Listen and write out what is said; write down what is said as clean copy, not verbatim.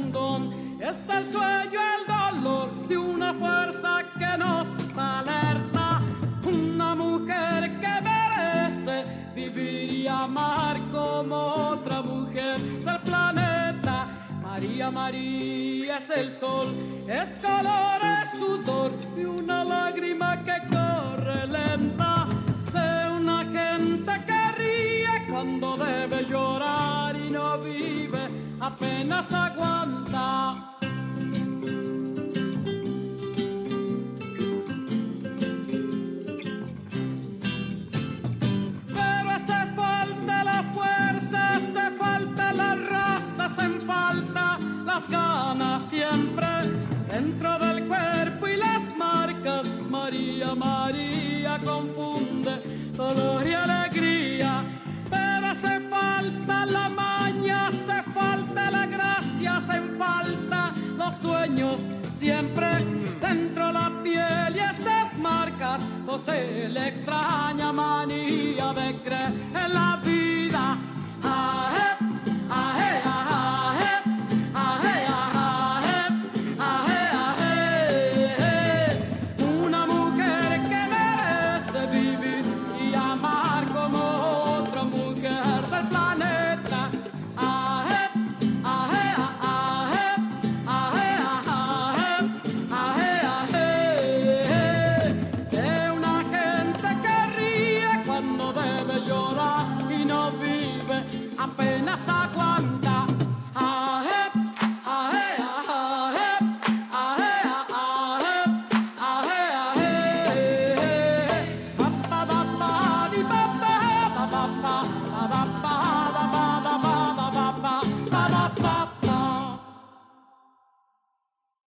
un don, es el sueño, el dolor de una fuerza que nos alerta, una mujer que merece vivir y amar como otra mujer del planeta. María, María es el sol, es calor, es sudor y una lágrima que corre lenta, de una gente que ríe cuando debe llorar y no vive, apenas aguanta. Pero hace falta la fuerza, hace falta la raza, hacen falta las ganas siempre dentro del cuerpo y las marcas. María, María confunde dolor y alegría, pero hace falta la maña, hace falta la gracia, hacen falta los sueños siempre dentro la piel y esas marcas posee la extraña manía de creer